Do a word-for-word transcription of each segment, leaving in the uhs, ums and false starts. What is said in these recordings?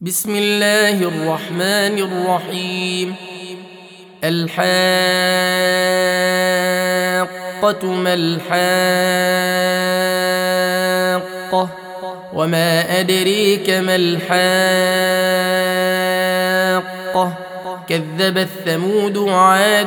بسم الله الرحمن الرحيم. الحاقة ما الحاقة وما أدريك ما الحاقة كذبت ثمود وعاد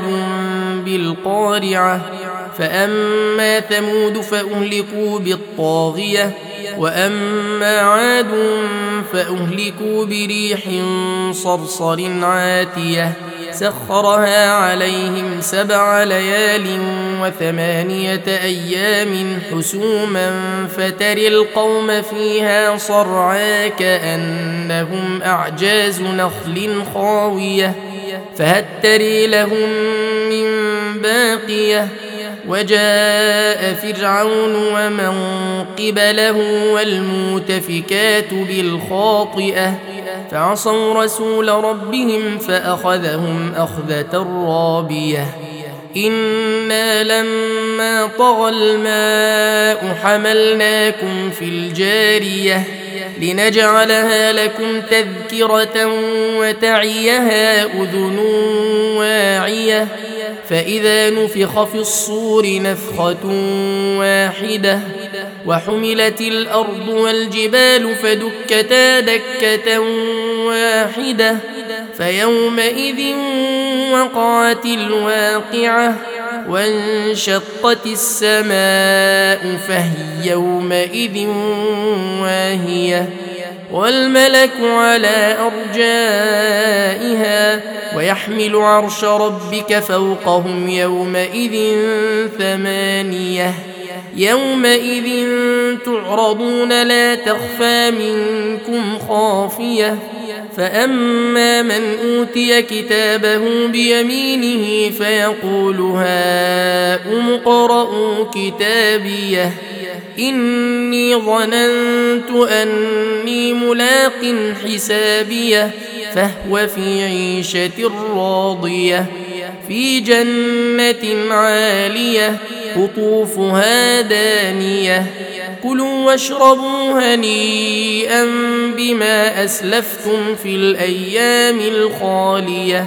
بالقارعة فأما ثمود فأهلكوا بالطاغية وأما عاد فأهلكوا بريح صرصر عاتية سخرها عليهم سبع ليال وثمانية أيام حسوما فترى القوم فيها صرعا كأنهم أعجاز نخل خاوية فهل ترى لهم من باقية وجاء فرعون ومن قبله والمؤتفكات بالخاطئة فعصوا رسول ربهم فأخذهم أخذة رابية إنا لما طغى الماء حملناكم في الجارية لنجعلها لكم تذكرة وتعيها أذن واعية فإذا نفخ في الصور نفخة واحدة وحملت الأرض والجبال فدكتا دكة واحدة فيومئذ وقعت الواقعة وانشقت السماء فهي يومئذ واهية والملك على أرجائها ويحمل عرش ربك فوقهم يومئذ ثمانية يومئذ تعرضون لا تخفى منكم خافية فأما من أوتي كتابه بيمينه فيقول هاؤم اقرءوا كتابيه إني ظننت أني ملاق حسابيه فهو في عيشة راضية في جنة عالية قطوفها دانية كلوا واشربوا هنيئا بما أسلفتم في الأيام الخالية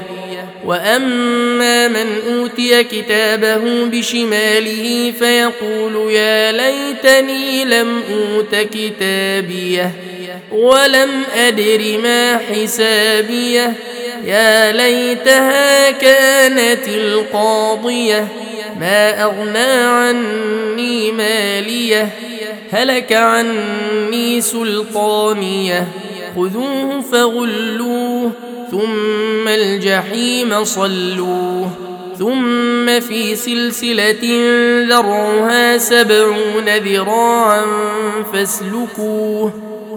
وأما من أوتي كتابه بشماله فيقول يا ليتني لم أوت كتابيه ولم أدر ما حسابيه يا ليتها كانت القاضية ما أغنى عني ماليه هلك عني سلطانيه خذوه فغلوه ثم الجحيم صلوه ثم في سلسلة ذرعها سبعون ذراعا فاسلكوه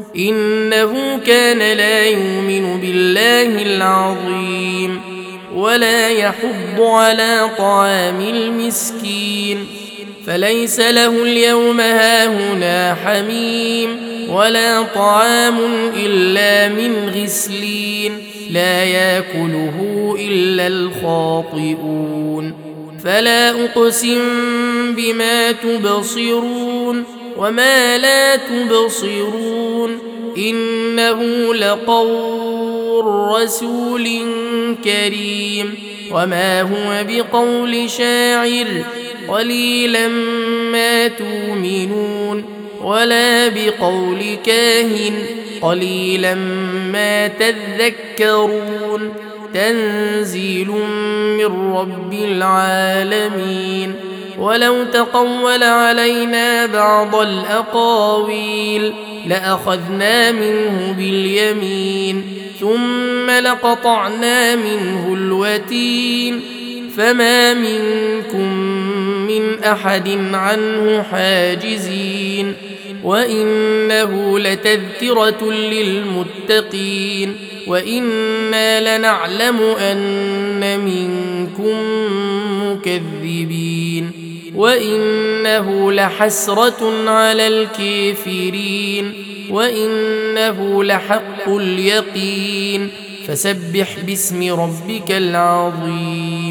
إنه كان لا يؤمن بالله العظيم ولا يحض على طعام المسكين فليس له اليوم هاهنا حميم ولا طعام إلا من غسلين لا ياكله إلا الخاطئون فلا أقسم بما تبصرون وما لا تبصرون إنه لقول رسول كريم وما هو بقول شاعر قليلا ما تؤمنون ولا بقول كاهن قليلا ما تذكرون تنزيل من رب العالمين ولو تقول علينا بعض الأقاويل لأخذنا منه باليمين ثم لقطعنا منه الوتين فما منكم من أحد عنه حاجزين وإنه لتذكرة للمتقين وإنا لنعلم أن منكم مكذبين وإنه لحسرة على الكافرين وإنه لحق اليقين فسبح باسم ربك العظيم.